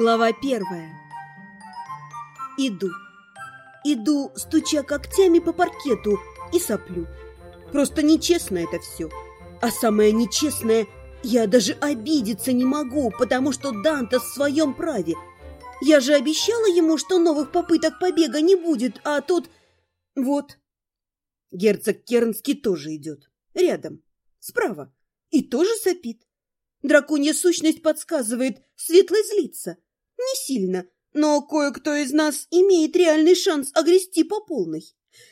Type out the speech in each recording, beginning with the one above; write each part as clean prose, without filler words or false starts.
Глава 1. Иду, стуча когтями по паркету и соплю. Просто нечестно это все. А самое нечестное, я даже обидеться не могу, потому что Дантес в своем праве. Я же обещала ему, что новых попыток побега не будет, а тут... Вот. Герцог Кернский тоже идет. Рядом. Справа. И тоже сопит. Драконья сущность подсказывает, Светлый злится. Не сильно, но кое-кто из нас имеет реальный шанс огрести по полной.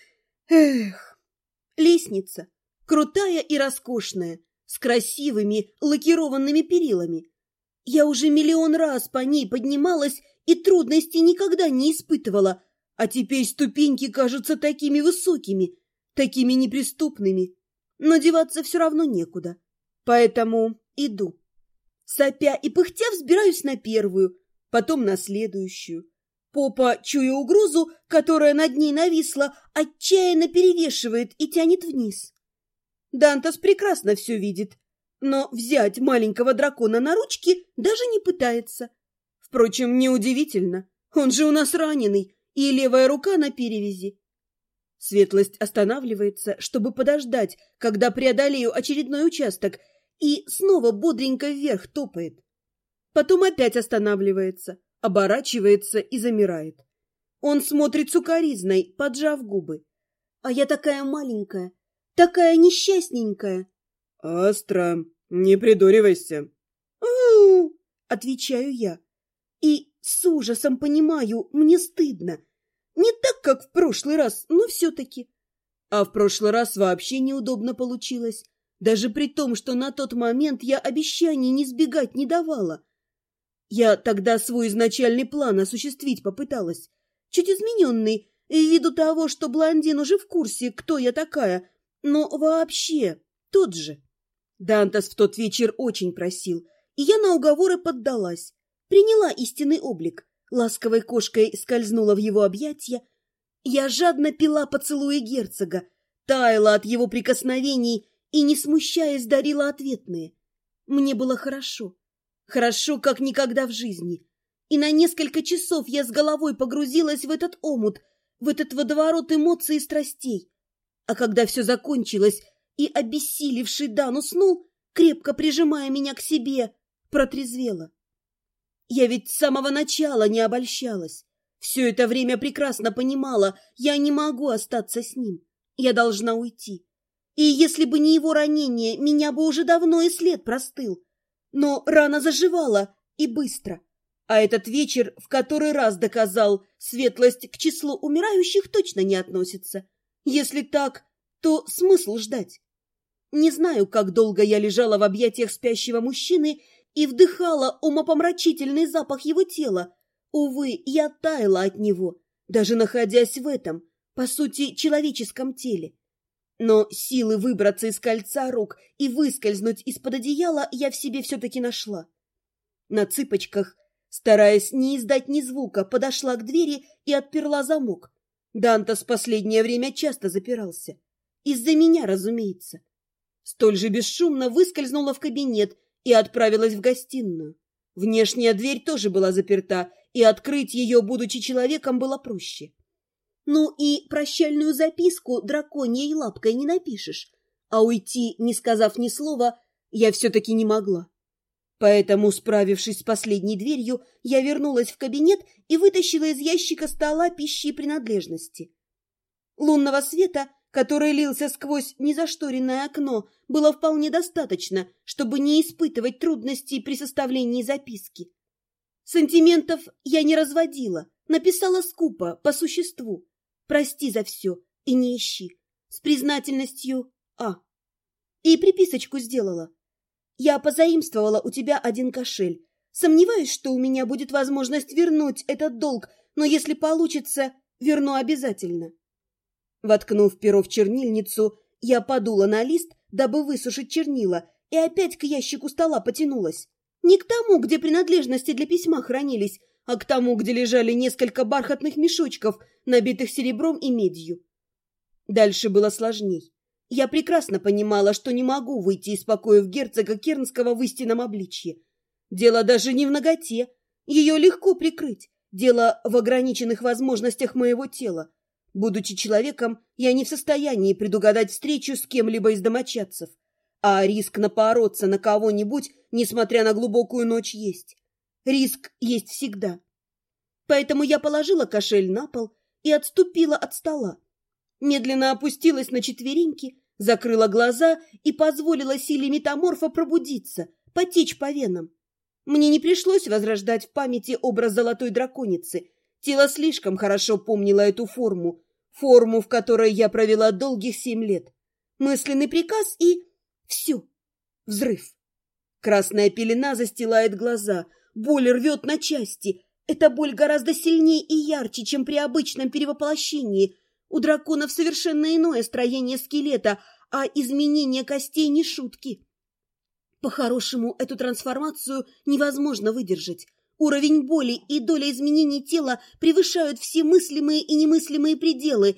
Эх, лестница. Крутая и роскошная, с красивыми лакированными перилами. Я уже миллион раз по ней поднималась и трудностей никогда не испытывала, а теперь ступеньки кажутся такими высокими, такими неприступными. Но деваться все равно некуда, поэтому иду. Сопя и пыхтя взбираюсь на первую, потом на следующую. Попа, чуя угрозу, которая над ней нависла, отчаянно перевешивает и тянет вниз. Дантес прекрасно все видит, но взять маленького дракона на ручки даже не пытается. Впрочем, неудивительно, он же у нас раненый, и левая рука на перевязи. Светлость останавливается, чтобы подождать, когда преодолею очередной участок, и снова бодренько вверх топает. Потом опять останавливается, оборачивается и замирает. Он смотрит сукоризной, поджав губы. А я такая маленькая, такая несчастненькая. «Астра, не придуривайся!» «У-у-у!» — отвечаю я. И с ужасом понимаю, мне стыдно. Не так, как в прошлый раз, но все-таки. А в прошлый раз вообще неудобно получилось. Даже при том, что на тот момент я обещаний не сбегать не давала. Я тогда свой изначальный план осуществить попыталась, чуть измененный, ввиду того, что блондин уже в курсе, кто я такая, но вообще тот же. Дантес в тот вечер очень просил, и я на уговоры поддалась, приняла истинный облик, ласковой кошкой скользнула в его объятья. Я жадно пила поцелуи герцога, таяла от его прикосновений и, не смущаясь, дарила ответные. Мне было хорошо. Хорошо, как никогда в жизни. И на несколько часов я с головой погрузилась в этот омут, в этот водоворот эмоций и страстей. А когда все закончилось, и обессилевший Дан уснул, крепко прижимая меня к себе, протрезвела. Я ведь с самого начала не обольщалась. Все это время прекрасно понимала, я не могу остаться с ним. Я должна уйти. И если бы не его ранение, меня бы уже давно и след простыл. Но рана заживала, и быстро. А этот вечер в который раз доказал, светлость к числу умирающих точно не относится. Если так, то смысл ждать? Не знаю, как долго я лежала в объятиях спящего мужчины и вдыхала умопомрачительный запах его тела. Увы, я таяла от него, даже находясь в этом, по сути, человеческом теле. Но силы выбраться из кольца рук и выскользнуть из-под одеяла я в себе все-таки нашла. На цыпочках, стараясь не издать ни звука, подошла к двери и отперла замок. Дантес в последнее время часто запирался. Из-за меня, разумеется. Столь же бесшумно выскользнула в кабинет и отправилась в гостиную. Внешняя дверь тоже была заперта, и открыть ее, будучи человеком, было проще. Ну и прощальную записку драконьей лапкой не напишешь, а уйти, не сказав ни слова, я все-таки не могла. Поэтому, справившись с последней дверью, я вернулась в кабинет и вытащила из ящика стола пищи и принадлежности. Лунного света, который лился сквозь незашторенное окно, было вполне достаточно, чтобы не испытывать трудностей при составлении записки. Сантиментов я не разводила, написала скупо, по существу. Прости за все и не ищи. С признательностью А. И приписочку сделала. Я позаимствовала у тебя 1 кошель. Сомневаюсь, что у меня будет возможность вернуть этот долг, но если получится, верну обязательно. Воткнув перо в чернильницу, я подула на лист, дабы высушить чернила, и опять к ящику стола потянулась. Не к тому, где принадлежности для письма хранились, а к тому, где лежали несколько бархатных мешочков, набитых серебром и медью. Дальше было сложней. Я прекрасно понимала, что не могу выйти из покоев герцога Кернского в истинном обличье. Дело даже не в наготе. Ее легко прикрыть. Дело в ограниченных возможностях моего тела. Будучи человеком, я не в состоянии предугадать встречу с кем-либо из домочадцев. А риск напороться на кого-нибудь, несмотря на глубокую ночь, есть. Риск есть всегда. Поэтому я положила кошель на пол и отступила от стола. Медленно опустилась на четвереньки, закрыла глаза и позволила силе метаморфа пробудиться, потечь по венам. Мне не пришлось возрождать в памяти образ золотой драконицы. Тело слишком хорошо помнило эту форму, в которой я провела долгих 7 лет. Мысленный приказ и... все. Взрыв. Красная пелена застилает глаза, боль рвет на части. Эта боль гораздо сильнее и ярче, чем при обычном перевоплощении. У драконов совершенно иное строение скелета, а изменение костей не шутки. По-хорошему, эту трансформацию невозможно выдержать. Уровень боли и доля изменений тела превышают все мыслимые и немыслимые пределы.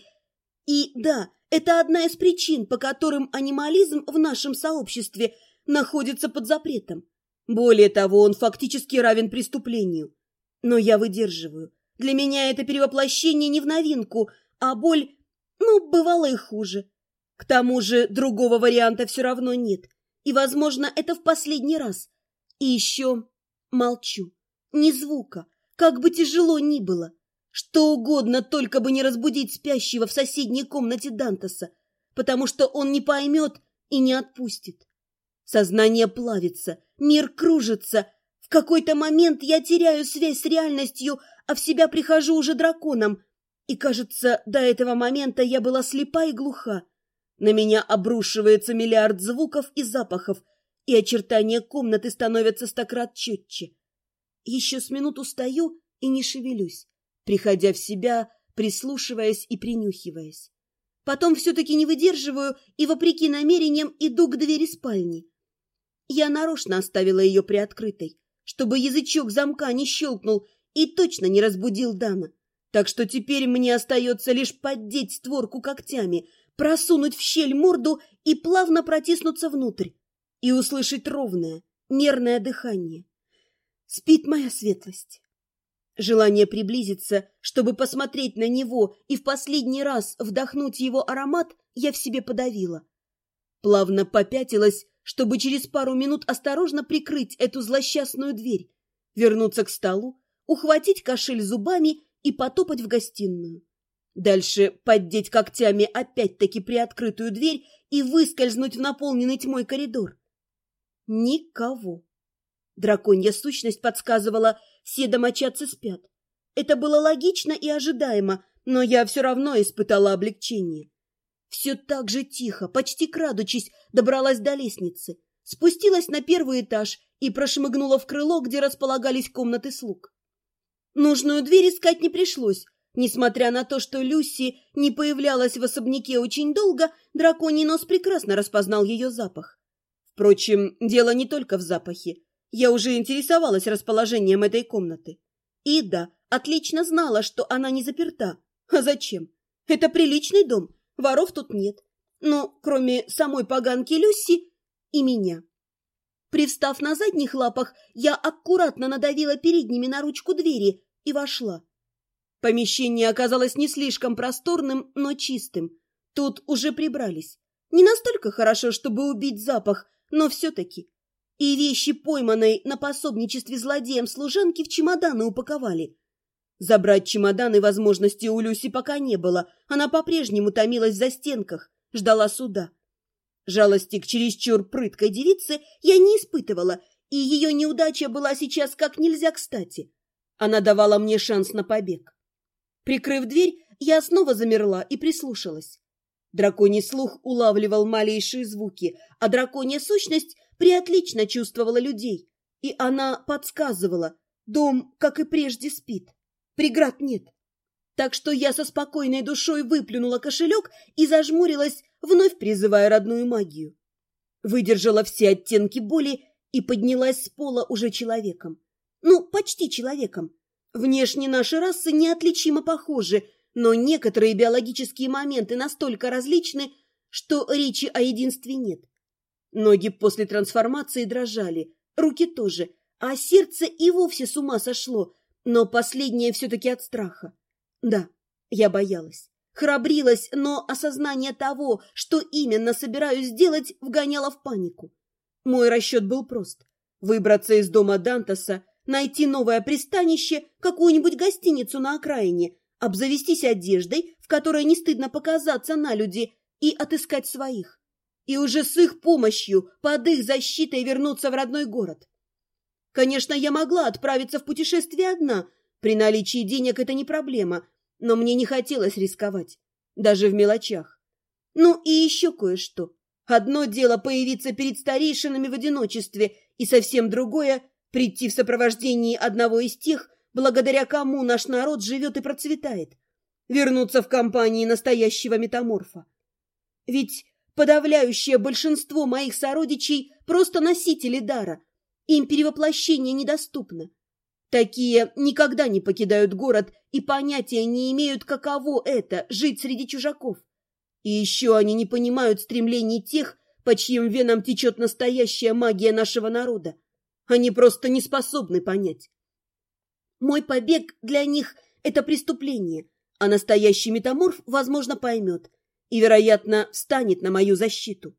И да, это одна из причин, по которым анимализм в нашем сообществе находится под запретом. Более того, он фактически равен преступлению. Но я выдерживаю. Для меня это перевоплощение не в новинку, а боль, бывало и хуже. К тому же другого варианта все равно нет. И, возможно, это в последний раз. И еще молчу. Ни звука, как бы тяжело ни было. Что угодно, только бы не разбудить спящего в соседней комнате Дантаса, потому что он не поймет и не отпустит. Сознание плавится, мир кружится. В какой-то момент я теряю связь с реальностью, а в себя прихожу уже драконом. И, кажется, до этого момента я была слепа и глуха. На меня обрушивается миллиард звуков и запахов, и очертания комнаты становятся стократ четче. Еще с минуту стою и не шевелюсь, приходя в себя, прислушиваясь и принюхиваясь. Потом все-таки не выдерживаю и, вопреки намерениям, иду к двери спальни. Я нарочно оставила ее приоткрытой, чтобы язычок замка не щелкнул и точно не разбудил Дана. Так что теперь мне остается лишь поддеть створку когтями, просунуть в щель морду и плавно протиснуться внутрь, и услышать ровное, мерное дыхание. Спит моя светлость. Желание приблизиться, чтобы посмотреть на него и в последний раз вдохнуть его аромат, я в себе подавила. Плавно попятилась, чтобы через пару минут осторожно прикрыть эту злосчастную дверь, вернуться к столу, ухватить кошель зубами и потопать в гостиную. Дальше поддеть когтями опять-таки приоткрытую дверь и выскользнуть в наполненный тьмой коридор. Никого. Драконья сущность подсказывала, все домочадцы спят. Это было логично и ожидаемо, но я все равно испытала облегчение. Все так же тихо, почти крадучись, добралась до лестницы, спустилась на 1-й этаж и прошмыгнула в крыло, где располагались комнаты слуг. Нужную дверь искать не пришлось. Несмотря на то, что Люси не появлялась в особняке очень долго, драконий нос прекрасно распознал ее запах. Впрочем, дело не только в запахе. Я уже интересовалась расположением этой комнаты. И да, отлично знала, что она не заперта. А зачем? Это приличный дом, воров тут нет. Ну, кроме самой поганки Люси и меня. Привстав на задних лапах, я аккуратно надавила передними на ручку двери и вошла. Помещение оказалось не слишком просторным, но чистым. Тут уже прибрались. Не настолько хорошо, чтобы убить запах, но все-таки. И вещи, пойманной на пособничестве злодеям служанки, в чемоданы упаковали. Забрать чемоданы возможности у Люси пока не было. Она по-прежнему томилась в застенках, ждала суда. Жалости к чересчур прыткой девице я не испытывала, и ее неудача была сейчас как нельзя кстати. Она давала мне шанс на побег. Прикрыв дверь, я снова замерла и прислушалась. Драконий слух улавливал малейшие звуки, а драконья сущность приотлично чувствовала людей, и она подсказывала, дом, как и прежде, спит. Преград нет. Так что я со спокойной душой выплюнула кошелек и зажмурилась, вновь призывая родную магию. Выдержала все оттенки боли и поднялась с пола уже человеком. Ну, почти человеком. Внешне наши расы неотличимо похожи, но некоторые биологические моменты настолько различны, что речи о единстве нет. Ноги после трансформации дрожали, руки тоже, а сердце и вовсе с ума сошло, но последнее все-таки от страха. Да, я боялась, храбрилась, но осознание того, что именно собираюсь сделать, вгоняло в панику. Мой расчет был прост – выбраться из дома Дантеса, найти новое пристанище, какую-нибудь гостиницу на окраине, обзавестись одеждой, в которой не стыдно показаться на люди, и отыскать своих. И уже с их помощью, под их защитой вернуться в родной город. Конечно, я могла отправиться в путешествие одна, при наличии денег это не проблема, но мне не хотелось рисковать, даже в мелочах. Ну и еще кое-что. Одно дело появиться перед старейшинами в одиночестве, и совсем другое – прийти в сопровождении одного из тех, благодаря кому наш народ живет и процветает, вернуться в компании настоящего метаморфа. Ведь подавляющее большинство моих сородичей просто носители дара, им перевоплощение недоступно. Такие никогда не покидают город и понятия не имеют, каково это – жить среди чужаков. И еще они не понимают стремлений тех, по чьим венам течет настоящая магия нашего народа. Они просто не способны понять. Мой побег для них – это преступление, а настоящий метаморф, возможно, поймет и, вероятно, встанет на мою защиту.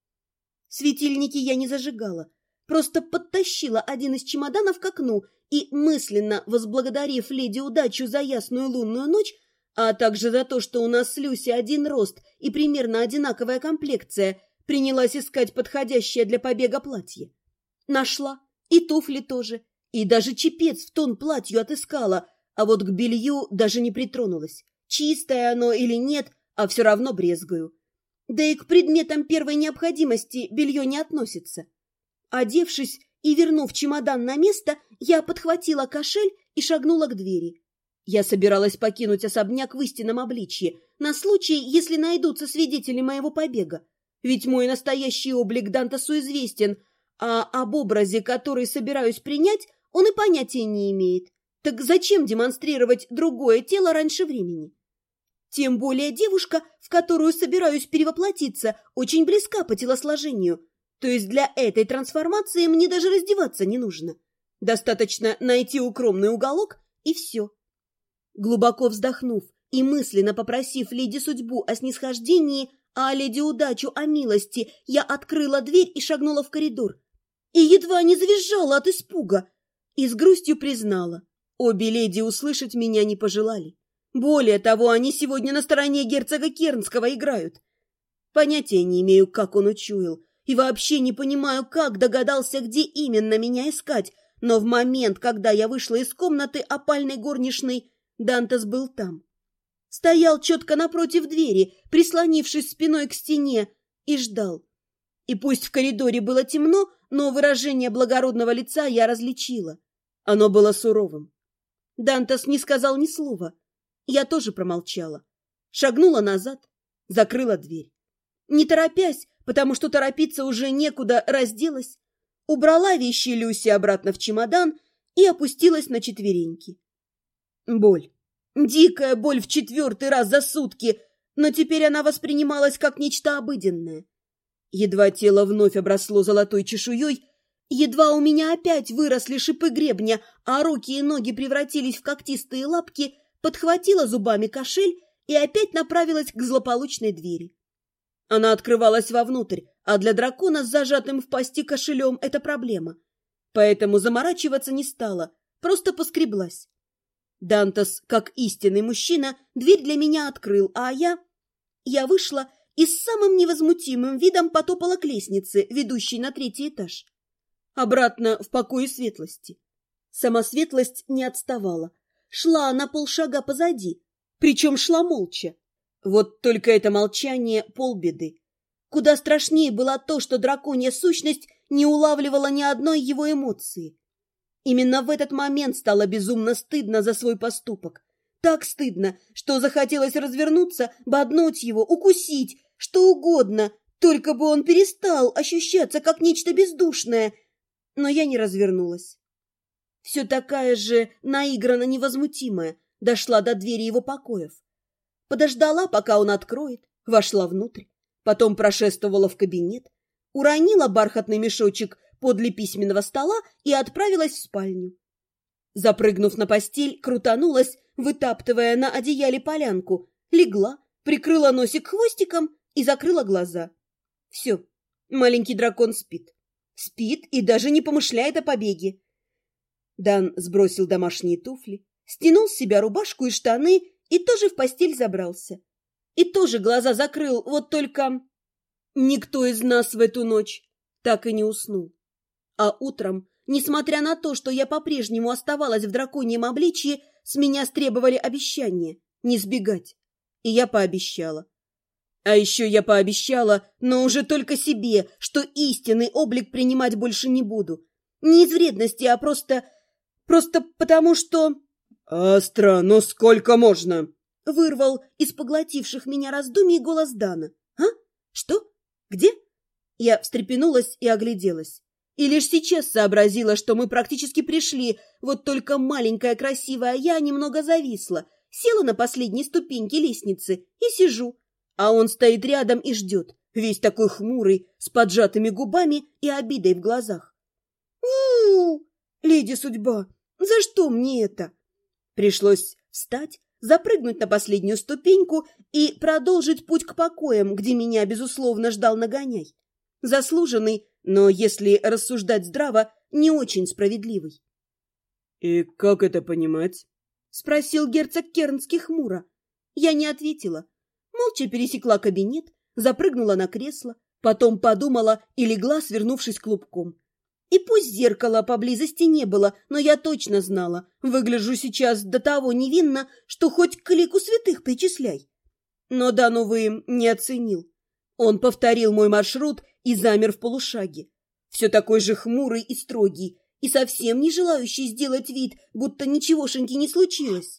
Светильники я не зажигала, просто подтащила один из чемоданов к окну и, мысленно возблагодарив леди Удачу за ясную лунную ночь, а также за то, что у нас с Люси один рост и примерно одинаковая комплекция, принялась искать подходящее для побега платье. Нашла, и туфли тоже, и даже чепец в тон платью отыскала, а вот к белью даже не притронулась. Чистое оно или нет, а все равно брезгаю. Да и к предметам первой необходимости белье не относится. Одевшись и вернув чемодан на место, я подхватила кошель и шагнула к двери. Я собиралась покинуть особняк в истинном обличье, на случай, если найдутся свидетели моего побега. Ведь мой настоящий облик Дантесу известен, а об образе, который собираюсь принять, он и понятия не имеет. Так зачем демонстрировать другое тело раньше времени? Тем более девушка, в которую собираюсь перевоплотиться, очень близка по телосложению. То есть для этой трансформации мне даже раздеваться не нужно. Достаточно найти укромный уголок, и все. Глубоко вздохнув и мысленно попросив леди Судьбу о снисхождении, а леди Удачу о милости, я открыла дверь и шагнула в коридор. И едва не завизжала от испуга. И с грустью признала, обе леди услышать меня не пожелали. Более того, они сегодня на стороне герцога Кернского играют. Понятия не имею, как он учуял, и вообще не понимаю, как догадался, где именно меня искать, но в момент, когда я вышла из комнаты опальной горничной, Дантес был там. Стоял четко напротив двери, прислонившись спиной к стене, и ждал. И пусть в коридоре было темно, но выражение благородного лица я различила. Оно было суровым. Дантес не сказал ни слова. Я тоже промолчала. Шагнула назад, закрыла дверь. Не торопясь, потому что торопиться уже некуда, разделась, убрала вещи Люси обратно в чемодан и опустилась на четвереньки. Боль. Дикая боль в 4-й раз за сутки, но теперь она воспринималась как нечто обыденное. Едва тело вновь обросло золотой чешуей, едва у меня опять выросли шипы гребня, а руки и ноги превратились в когтистые лапки, подхватила зубами кошель и опять направилась к злополучной двери. Она открывалась вовнутрь, а для дракона с зажатым в пасти кошелем это проблема. Поэтому заморачиваться не стала, просто поскреблась. Дантес, как истинный мужчина, дверь для меня открыл, а я вышла и с самым невозмутимым видом потопала к лестнице, ведущей на 3-й этаж. Обратно в покое светлости. Сама светлость не отставала. Шла на полшага позади, причем шла молча. Вот только это молчание полбеды. Куда страшнее было то, что драконья сущность не улавливала ни одной его эмоции. Именно в этот момент стало безумно стыдно за свой поступок. Так стыдно, что захотелось развернуться, боднуть его, укусить, что угодно, только бы он перестал ощущаться как нечто бездушное. Но я не развернулась. Все такая же наигранно невозмутимая, дошла до двери его покоев. Подождала, пока он откроет, вошла внутрь, потом прошествовала в кабинет, уронила бархатный мешочек, подле письменного стола и отправилась в спальню. Запрыгнув на постель, крутанулась, вытаптывая на одеяле полянку, легла, прикрыла носик хвостиком и закрыла глаза. Все, маленький дракон спит. Спит и даже не помышляет о побеге. Дан сбросил домашние туфли, стянул с себя рубашку и штаны и тоже в постель забрался. И тоже глаза закрыл, вот только никто из нас в эту ночь так и не уснул. А утром, несмотря на то, что я по-прежнему оставалась в драконьем обличье, с меня стребовали обещание не сбегать. И я пообещала. А еще я пообещала, но уже только себе, что истинный облик принимать больше не буду. Не из вредности, а просто потому что... «Астра, ну сколько можно?» Вырвал из поглотивших меня раздумий голос Дана. «А? Что? Где?» Я встрепенулась и огляделась. И лишь сейчас сообразила, что мы практически пришли, вот только маленькая красивая я немного зависла, села на последней ступеньке лестницы и сижу. А он стоит рядом и ждет, весь такой хмурый, с поджатыми губами и обидой в глазах. «У-у-у! Леди Судьба, за что мне это?» Пришлось встать, запрыгнуть на последнюю ступеньку и продолжить путь к покоям, где меня, безусловно, ждал нагоняй. Заслуженный, но, если рассуждать здраво, не очень справедливый. «И как это понимать?» — спросил герцог Кернский хмуро. Я не ответила. Молча пересекла кабинет, запрыгнула на кресло, потом подумала и легла, свернувшись клубком. И пусть зеркала поблизости не было, но я точно знала, выгляжу сейчас до того невинно, что хоть к лику святых причисляй. Но Дан, увы, не оценил. Он повторил мой маршрут и замер в полушаге. Все такой же хмурый и строгий, и совсем не желающий сделать вид, будто ничегошеньки не случилось.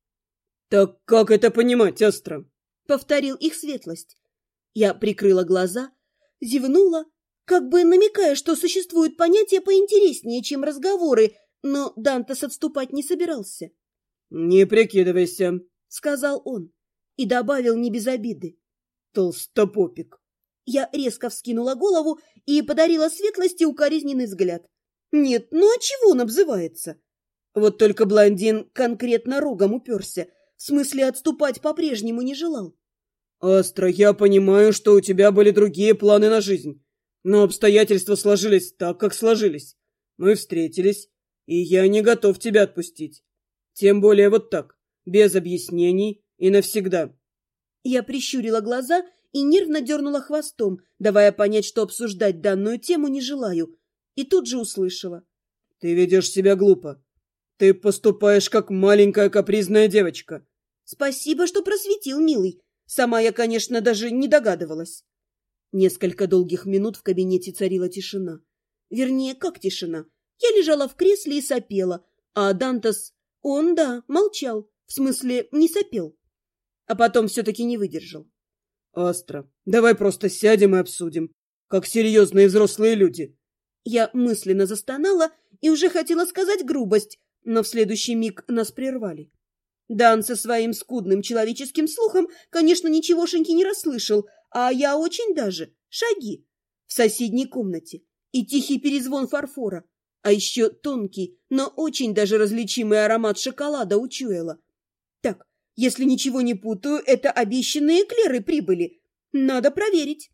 «Так как это понимать, Астра?» — повторил их светлость. Я прикрыла глаза, зевнула, как бы намекая, что существуют понятия поинтереснее, чем разговоры, но Дантес отступать не собирался. «Не прикидывайся», — сказал он и добавил не без обиды. «Толстопопик». Я резко вскинула голову и подарила светлости укоризненный взгляд. Нет, ну а чего он обзывается? Вот только блондин конкретно рогом уперся, в смысле отступать по-прежнему не желал. «Астра, я понимаю, что у тебя были другие планы на жизнь, но обстоятельства сложились так, как сложились. Мы встретились, и я не готов тебя отпустить. Тем более вот так, без объяснений и навсегда». Я прищурила глаза и нервно дернула хвостом, давая понять, что обсуждать данную тему не желаю, и тут же услышала. «Ты ведешь себя глупо. Ты поступаешь, как маленькая капризная девочка». «Спасибо, что просветил, милый. Сама я, конечно, даже не догадывалась». Несколько долгих минут в кабинете царила тишина. Вернее, как тишина. Я лежала в кресле и сопела, а Дантес, он, да, молчал, в смысле, не сопел. А потом все-таки не выдержал. «Астра, давай просто сядем и обсудим, как серьезные взрослые люди». Я мысленно застонала и уже хотела сказать грубость, но в следующий миг нас прервали. Дан со своим скудным человеческим слухом, конечно, ничегошеньки не расслышал, а я очень даже. Шаги в соседней комнате и тихий перезвон фарфора, а еще тонкий, но очень даже различимый аромат шоколада учуяла. Так, если ничего не путаю, это обещанные эклеры прибыли. Надо проверить.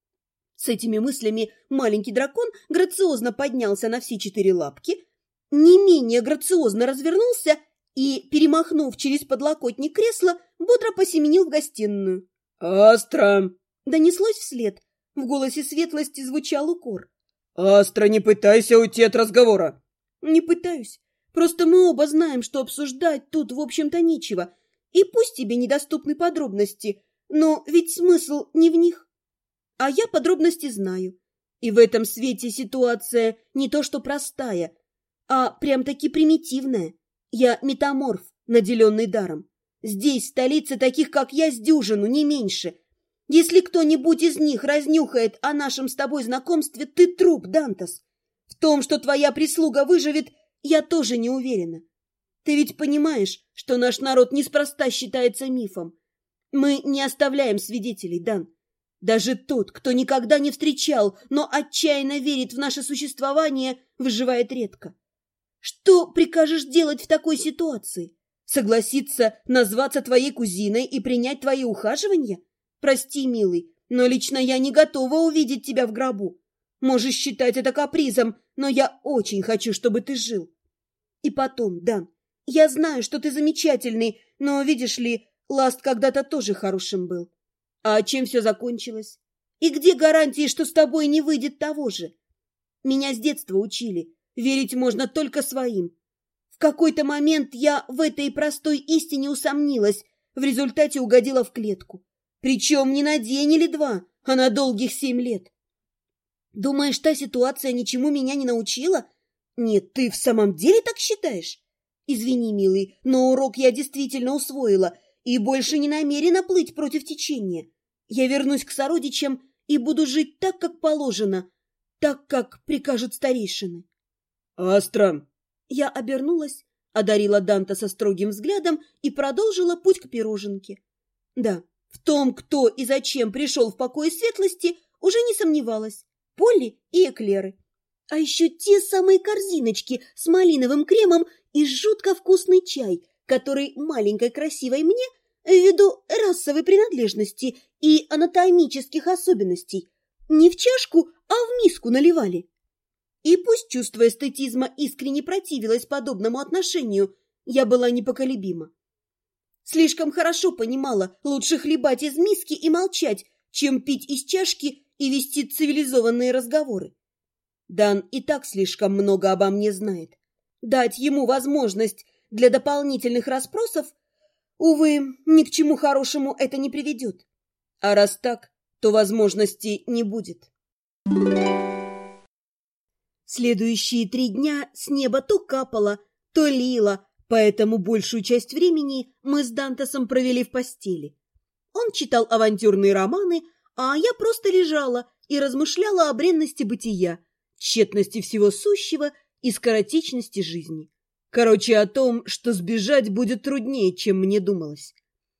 С этими мыслями маленький дракон грациозно поднялся на все 4 лапки, не менее грациозно развернулся и, перемахнув через подлокотник кресла, бодро посеменил в гостиную. «Астра!» Донеслось вслед. В голосе светлости звучал укор. «Астра, не пытайся уйти от разговора!» «Не пытаюсь. Просто мы оба знаем, что обсуждать тут, в общем-то, нечего. И пусть тебе недоступны подробности, но ведь смысл не в них. А я подробности знаю. И в этом свете ситуация не то что простая, а прям-таки примитивная. Я метаморф, наделенный даром. Здесь, в столице, таких, как я, с дюжину, не меньше. Если кто-нибудь из них разнюхает о нашем с тобой знакомстве, ты труп, Дантес. В том, что твоя прислуга выживет, я тоже не уверена. Ты ведь понимаешь, что наш народ неспроста считается мифом. Мы не оставляем свидетелей, Дан. Даже тот, кто никогда не встречал, но отчаянно верит в наше существование, выживает редко. Что прикажешь делать в такой ситуации? Согласиться назваться твоей кузиной и принять твои ухаживания? Прости, милый, но лично я не готова увидеть тебя в гробу. Можешь считать это капризом, но я очень хочу, чтобы ты жил. И потом, Дан, я знаю, что ты замечательный, но, видишь ли, Ласт когда-то тоже хорошим был. А чем все закончилось? И где гарантии, что с тобой не выйдет того же? Меня с детства учили. Верить можно только своим. В какой-то момент я в этой простой истине усомнилась, в результате угодила в клетку. Причем не на день или два, а на долгих 7 лет. Думаешь, та ситуация ничему меня не научила? Нет, ты в самом деле так считаешь? Извини, милый, но урок я действительно усвоила и больше не намерена плыть против течения. Я вернусь к сородичам и буду жить так, как положено, так, как прикажут старейшины. Астра! Я обернулась, одарила Данта со строгим взглядом и продолжила путь к пироженке. Да, в том, кто и зачем пришел в покой светлости, уже не сомневалась. Полли и эклеры. А еще те самые корзиночки с малиновым кремом и жутко вкусный чай, который маленькой красивой мне, ввиду расовой принадлежности и анатомических особенностей, не в чашку, а в миску наливали. И пусть чувство эстетизма искренне противилось подобному отношению, я была непоколебима. Слишком хорошо понимала, лучше хлебать из миски и молчать, чем пить из чашки и вести цивилизованные разговоры. Дан и так слишком много обо мне знает. Дать ему возможность для дополнительных расспросов, увы, ни к чему хорошему это не приведет. А раз так, то возможности не будет. Следующие 3 дня с неба то капало, то лило, поэтому большую часть времени мы с Дантасом провели в постели. Он читал авантюрные романы, а я просто лежала и размышляла о бренности бытия, тщетности всего сущего и скоротечности жизни. Короче, о том, что сбежать будет труднее, чем мне думалось.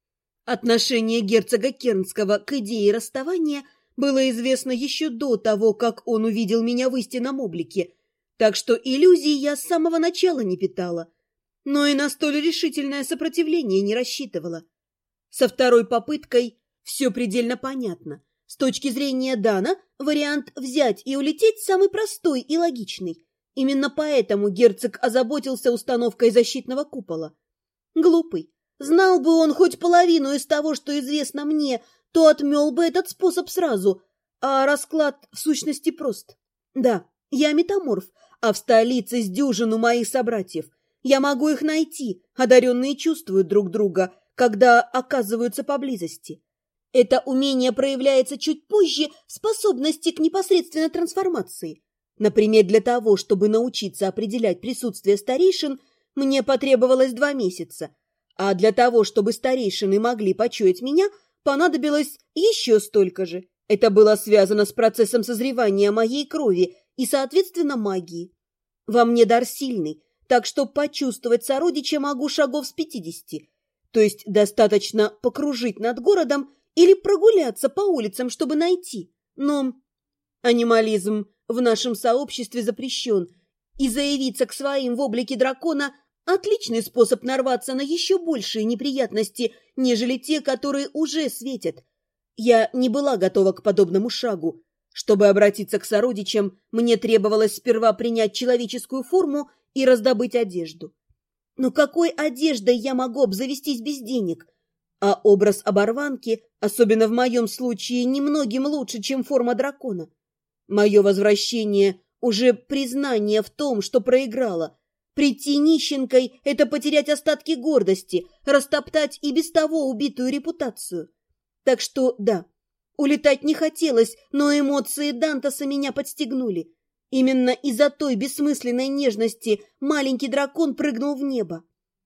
Отношение герцога Кернского к идее расставания было известно еще до того, как он увидел меня в истинном облике, так что иллюзий я с самого начала не питала, но и на столь решительное сопротивление не рассчитывала. Со второй попыткой все предельно понятно. С точки зрения Дана, вариант взять и улететь самый простой и логичный. Именно поэтому герцог озаботился установкой защитного купола. Глупый. Знал бы он хоть половину из того, что известно мне, то отмел бы этот способ сразу, а расклад в сущности прост. Да, я метаморф, а в столице с дюжину моих собратьев. Я могу их найти, одаренные чувствуют друг друга, когда оказываются поблизости. Это умение проявляется чуть позже в способности к непосредственной трансформации. Например, для того, чтобы научиться определять присутствие старейшин, мне потребовалось 2 месяца, а для того, чтобы старейшины могли почуять меня, понадобилось еще столько же. Это было связано с процессом созревания моей крови и, соответственно, магии. Во мне дар сильный, так что почувствовать сородича могу шагов с 50, то есть достаточно покружить над городом или прогуляться по улицам, чтобы найти. Но анимализм в нашем сообществе запрещен, и заявиться к своим в облике дракона – отличный способ нарваться на еще большие неприятности, нежели те, которые уже светят. Я не была готова к подобному шагу. Чтобы обратиться к сородичам, мне требовалось сперва принять человеческую форму и раздобыть одежду. Но какой одеждой я могу обзавестись без денег? А образ оборванки, особенно в моем случае, немногим лучше, чем форма дракона. Мое возвращение уже признание в том, что проиграла. Прийти нищенкой – это потерять остатки гордости, растоптать и без того убитую репутацию. Так что, да, улетать не хотелось, но эмоции Дантаса меня подстегнули. Именно из-за той бессмысленной нежности маленький дракон прыгнул в небо.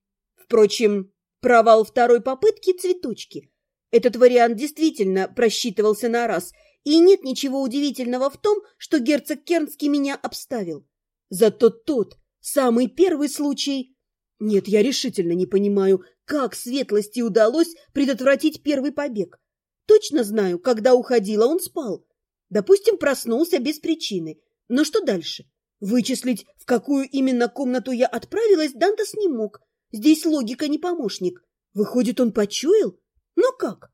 Впрочем, провал второй попытки – цветочки. Этот вариант действительно просчитывался на раз, и нет ничего удивительного в том, что герцог Кернский меня обставил. Зато тот, самый первый случай... Нет, я решительно не понимаю, как светлости удалось предотвратить первый побег. Точно знаю, когда уходила, он спал. Допустим, проснулся без причины. Но что дальше? Вычислить, в какую именно комнату я отправилась, Дантес не мог. Здесь логика не помощник. Выходит, он почуял? Но как?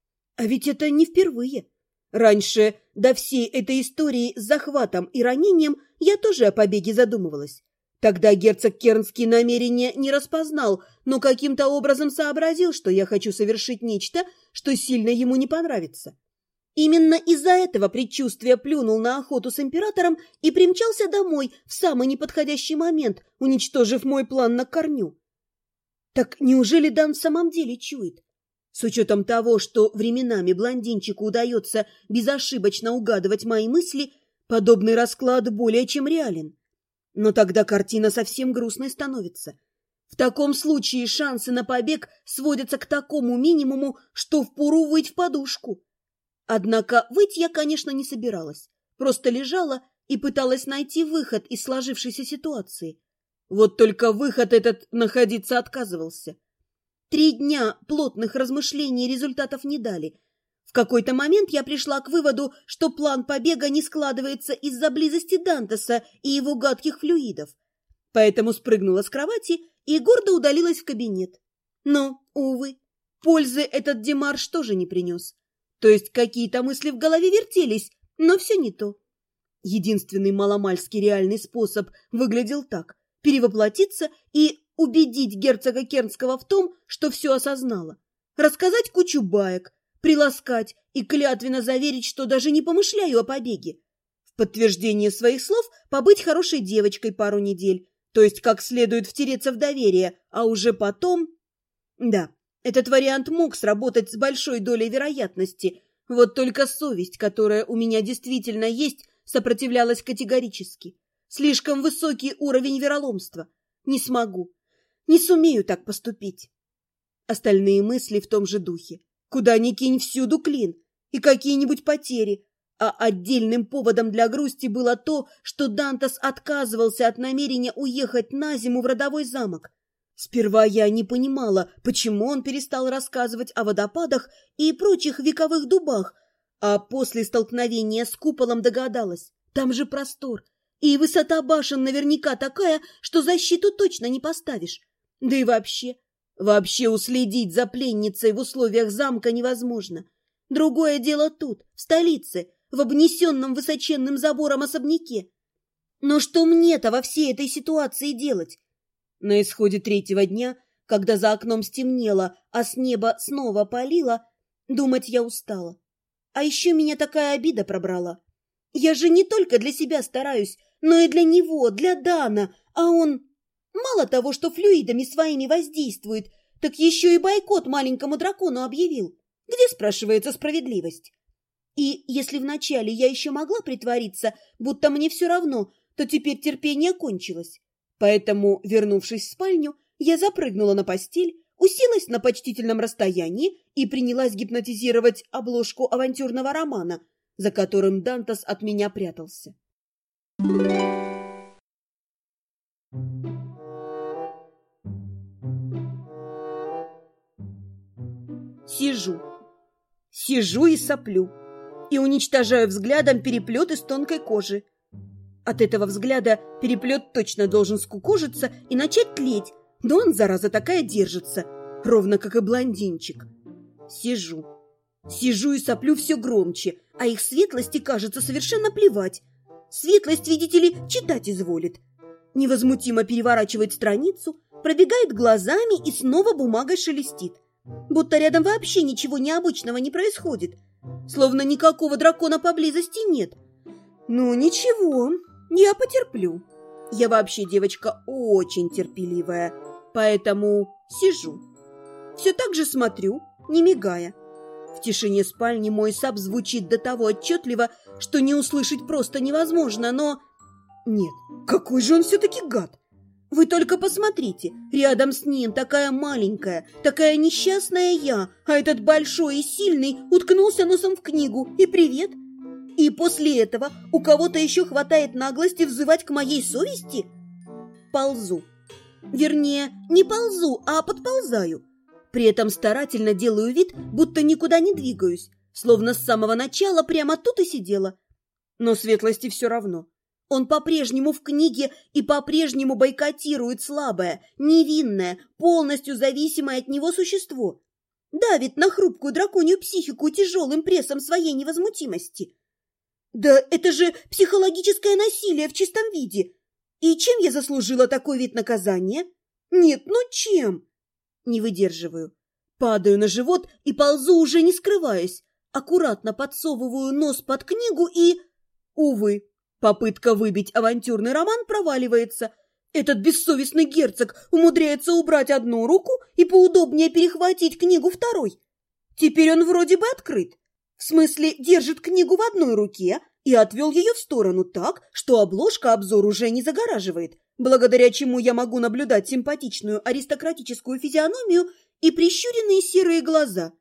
А ведь это не впервые. Раньше, до всей этой истории с захватом и ранением, я тоже о побеге задумывалась. Тогда герцог Кернский намерения не распознал, но каким-то образом сообразил, что я хочу совершить нечто, что сильно ему не понравится. Именно из-за этого предчувствия плюнул на охоту с императором и примчался домой в самый неподходящий момент, уничтожив мой план на корню. Так неужели Дан в самом деле чует? С учетом того, что временами блондинчику удается безошибочно угадывать мои мысли, подобный расклад более чем реален. Но тогда картина совсем грустной становится. В таком случае шансы на побег сводятся к такому минимуму, что впору выть в подушку. Однако выть я, конечно, не собиралась. Просто лежала и пыталась найти выход из сложившейся ситуации. Вот только выход этот находиться отказывался. 3 дня плотных размышлений результатов не дали. В какой-то момент я пришла к выводу, что план побега не складывается из-за близости Дантеса и его гадких флюидов. Поэтому спрыгнула с кровати и гордо удалилась в кабинет. Но, увы, пользы этот демарш тоже не принес. То есть какие-то мысли в голове вертелись, но все не то. Единственный маломальски реальный способ выглядел так: перевоплотиться и убедить герцога Кернского в том, что все осознала. Рассказать кучу баек, приласкать и клятвенно заверить, что даже не помышляю о побеге. В подтверждение своих слов побыть хорошей девочкой пару недель, то есть как следует втереться в доверие, а уже потом... Да, этот вариант мог сработать с большой долей вероятности, вот только совесть, которая у меня действительно есть, сопротивлялась категорически. Слишком высокий уровень вероломства. Не смогу, не сумею так поступить. Остальные мысли в том же духе. Куда ни кинь, всюду клин и какие-нибудь потери. А отдельным поводом для грусти было то, что Дантес отказывался от намерения уехать на зиму в родовой замок. Сперва я не понимала, почему он перестал рассказывать о водопадах и прочих вековых дубах, а после столкновения с куполом догадалась. Там же простор, и высота башен наверняка такая, что защиту точно не поставишь. Да и вообще уследить за пленницей в условиях замка невозможно. Другое дело тут, в столице, в обнесенном высоченным забором особняке. Но что мне-то во всей этой ситуации делать? На исходе 3-го дня, когда за окном стемнело, а с неба снова палило, думать я устала. А еще меня такая обида пробрала. Я же не только для себя стараюсь, но и для него, для Дана, а он... Мало того, что флюидами своими воздействует, так еще и бойкот маленькому дракону объявил. Где, спрашивается, справедливость? И если вначале я еще могла притвориться, будто мне все равно, то теперь терпение кончилось. Поэтому, вернувшись в спальню, я запрыгнула на постель, уселась на почтительном расстоянии и принялась гипнотизировать обложку авантюрного романа, за которым Дантес от меня прятался. Сижу и соплю, и уничтожаю взглядом переплет из тонкой кожи. От этого взгляда переплет точно должен скукожиться и начать тлеть, но он, зараза такая, держится, ровно как и блондинчик. Сижу и соплю все громче, а их светлости, кажется, совершенно плевать. Светлость, видите ли, читать изволит. Невозмутимо переворачивает страницу, пробегает глазами и снова бумагой шелестит. Будто рядом вообще ничего необычного не происходит. Словно никакого дракона поблизости нет. Ну, ничего, я потерплю. Я вообще девочка очень терпеливая, поэтому сижу. Все так же смотрю, не мигая. В тишине спальни мой сап звучит до того отчетливо, что не услышать просто невозможно, но... Нет, какой же он все-таки гад! Вы только посмотрите, рядом с ним такая маленькая, такая несчастная я, а этот большой и сильный уткнулся носом в книгу. И привет! И после этого у кого-то еще хватает наглости взывать к моей совести? Ползу. Вернее, не ползу, а подползаю. При этом старательно делаю вид, будто никуда не двигаюсь. словно с самого начала прямо тут и сидела. Но Светлости все равно. Он по-прежнему в книге и по-прежнему бойкотирует слабое, невинное, полностью зависимое от него существо. Давит на хрупкую драконью психику тяжелым прессом своей невозмутимости. Да это же психологическое насилие в чистом виде. И чем я заслужила такой вид наказания? Нет, ну чем? Не выдерживаю. Падаю на живот и ползу, уже не скрываясь. Аккуратно подсовываю нос под книгу и... Увы, попытка выбить авантюрный роман проваливается. Этот бессовестный герцог умудряется убрать одну руку и поудобнее перехватить книгу второй. Теперь он вроде бы открыт. В смысле, держит книгу в одной руке и отвел ее в сторону так, что обложка обзор уже не загораживает, благодаря чему я могу наблюдать симпатичную аристократическую физиономию и прищуренные серые глаза.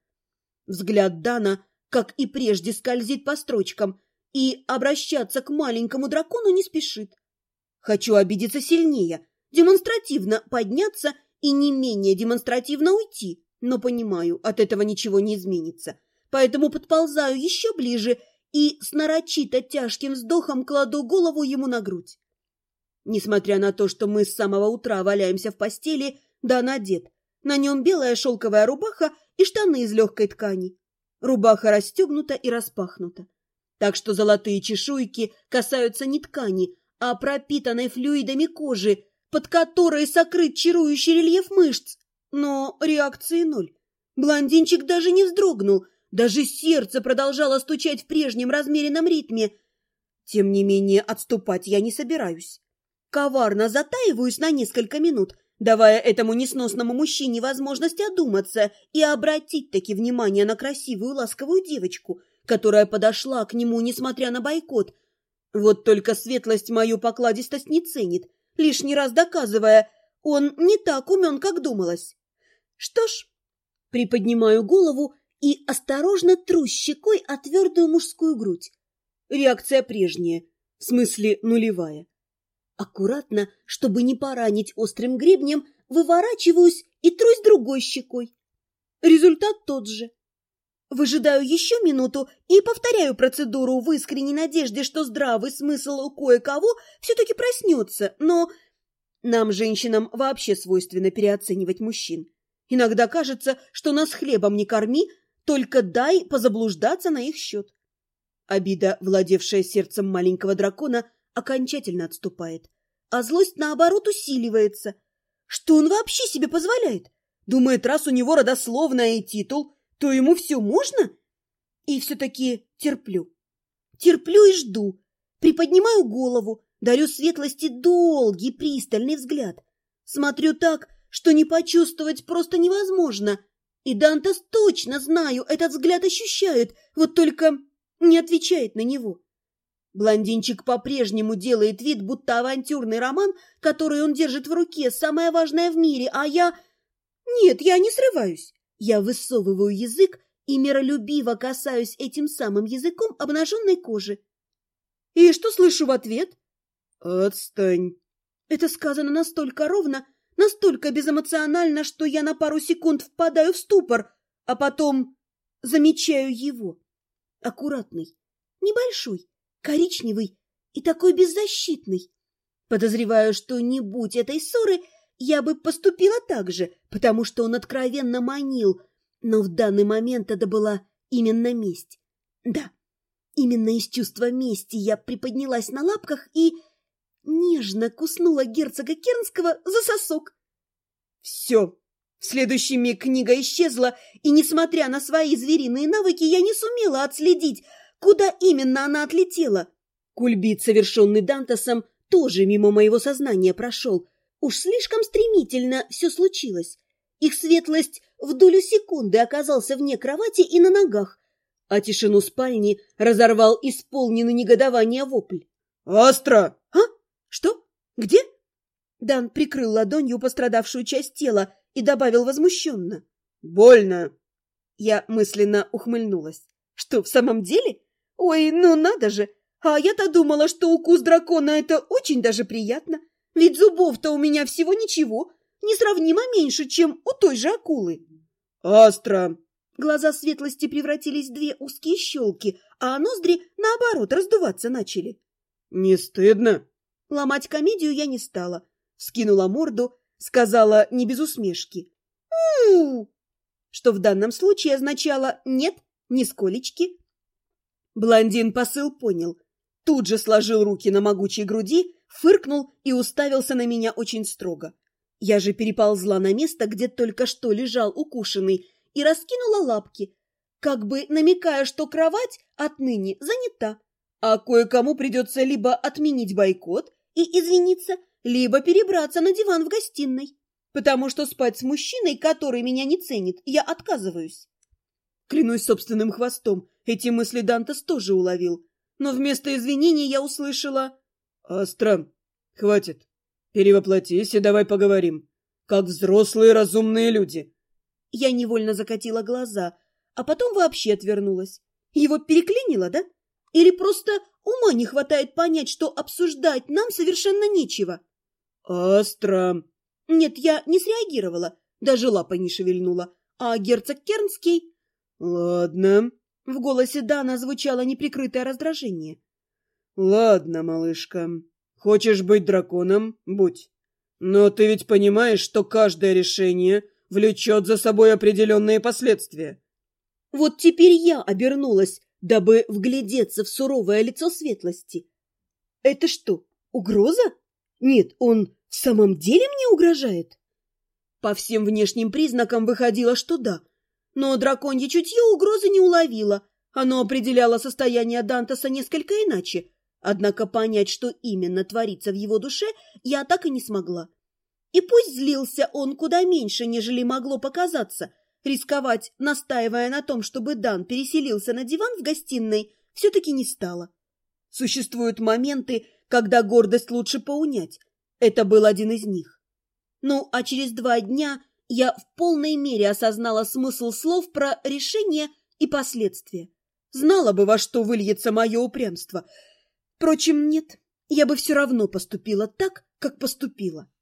Взгляд Дана, как и прежде, скользит по строчкам и обращаться к маленькому дракону не спешит. Хочу обидеться сильнее, демонстративно подняться и не менее демонстративно уйти, но понимаю, от этого ничего не изменится. Поэтому подползаю еще ближе и с нарочито тяжким вздохом кладу голову ему на грудь. Несмотря на то, что мы с самого утра валяемся в постели, Дан одет. На нем белая шелковая рубаха и штаны из легкой ткани. Рубаха расстегнута и распахнута, так что золотые чешуйки касаются не ткани, а пропитанной флюидами кожи, под которой сокрыт чарующий рельеф мышц. Но реакции ноль. Блондинчик даже не вздрогнул, даже сердце продолжало стучать в прежнем размеренном ритме. Тем не менее, отступать я не собираюсь. Коварно затаиваюсь на несколько минут, давая этому несносному мужчине возможность одуматься и обратить-таки внимание на красивую ласковую девочку, которая подошла к нему, несмотря на бойкот. Вот только Светлость мою покладистость не ценит, лишний раз доказывая, он не так умен, как думалось. Что ж, приподнимаю голову и осторожно тру щекой о твердую мужскую грудь. Реакция прежняя, в смысле нулевая. Аккуратно, чтобы не поранить острым гребнем, выворачиваюсь и трусь другой щекой. Результат тот же. Выжидаю еще минуту и повторяю процедуру в искренней надежде, что здравый смысл у кое-кого все-таки проснется, но нам, женщинам, вообще свойственно переоценивать мужчин. Иногда кажется, что нас хлебом не корми, только дай позаблуждаться на их счет. Обида, владевшая сердцем маленького дракона, окончательно отступает, а злость, наоборот, усиливается. Что он вообще себе позволяет? Думает, раз у него родословная и титул, то ему все можно? И все-таки терплю. Терплю и жду. Приподнимаю голову, дарю Светлости долгий, пристальный взгляд. Смотрю так, что не почувствовать просто невозможно. И Дантас, точно знаю, этот взгляд ощущает, вот только не отвечает на него. Блондинчик по-прежнему делает вид, будто авантюрный роман, который он держит в руке, самое важное в мире, а я... Нет, я не срываюсь. Я высовываю язык и миролюбиво касаюсь этим самым языком обнаженной кожи. И что слышу в ответ? «Отстань». Это сказано настолько ровно, настолько безэмоционально, что я на пару секунд впадаю в ступор, а потом замечаю его. Аккуратный, небольшой, коричневый и такой беззащитный. Подозреваю, что не будь этой ссоры, я бы поступила так же, потому что он откровенно манил, но в данный момент это была именно месть. Да, именно из чувства мести я приподнялась на лапках и нежно куснула герцога Кернского за сосок. Все. В следующий миг книга исчезла, и, несмотря на свои звериные навыки, я не сумела отследить, куда именно она отлетела. Кульбит, совершенный Дантасом, тоже мимо моего сознания прошел. Уж слишком стремительно все случилось. Их светлость в долю секунды оказался вне кровати и на ногах, а тишину спальни разорвал исполненный негодования вопль. «Астра!» «А? Что? Где?» Дан прикрыл ладонью пострадавшую часть тела и добавил возмущенно. «Больно!» Я мысленно ухмыльнулась. «Что, в самом деле? Ой, ну надо же! А я-то думала, что укус дракона — это очень даже приятно. Ведь зубов-то у меня всего ничего, несравнимо меньше, чем у той же акулы». «Астра!» Глаза светлости превратились в две узкие щелки, а ноздри, наоборот, раздуваться начали. «Не стыдно?» Ломать комедию я не стала. Скинула морду, сказала не без усмешки. «У-у-у!» Что в данном случае означало «нет, нисколечки». Блондин посыл понял. Тут же сложил руки на могучей груди, фыркнул и уставился на меня очень строго. Я же переползла на место, где только что лежал укушенный, и раскинула лапки, как бы намекая, что кровать отныне занята, а кое-кому придется либо отменить бойкот и извиниться, либо перебраться на диван в гостиной, потому что спать с мужчиной, который меня не ценит, я отказываюсь. Клянусь собственным хвостом, эти мысли Дантес тоже уловил, но вместо извинений я услышала: «Астра, хватит. Перевоплотись и давай поговорим, как взрослые разумные люди». Я невольно закатила глаза, а потом вообще отвернулась. Его переклинило, да? Или просто ума не хватает понять, что обсуждать нам совершенно нечего? «Астра!» Нет, я не среагировала, даже лапой не шевельнула. А герцог Кернский... «Ладно». В голосе Дана звучало неприкрытое раздражение. «Ладно, малышка. Хочешь быть драконом? Будь. Но ты ведь понимаешь, что каждое решение влечет за собой определенные последствия». Вот теперь я обернулась, дабы вглядеться в суровое лицо светлости. Это что, угроза? Нет, он в самом деле мне угрожает? По всем внешним признакам выходило, что да. Но драконье чутье угрозы не уловило. Оно определяло состояние Дантеса несколько иначе. Однако понять, что именно творится в его душе, я так и не смогла. И пусть злился он куда меньше, нежели могло показаться, рисковать, настаивая на том, чтобы Дан переселился на диван в гостиной, все-таки не стало. Существуют моменты, когда гордость лучше поунять. Это был один из них. Ну, а через 2 дня я в полной мере осознала смысл слов про решение и последствия. Знала бы, во что выльется мое упрямство. Впрочем, нет, я бы все равно поступила так, как поступила.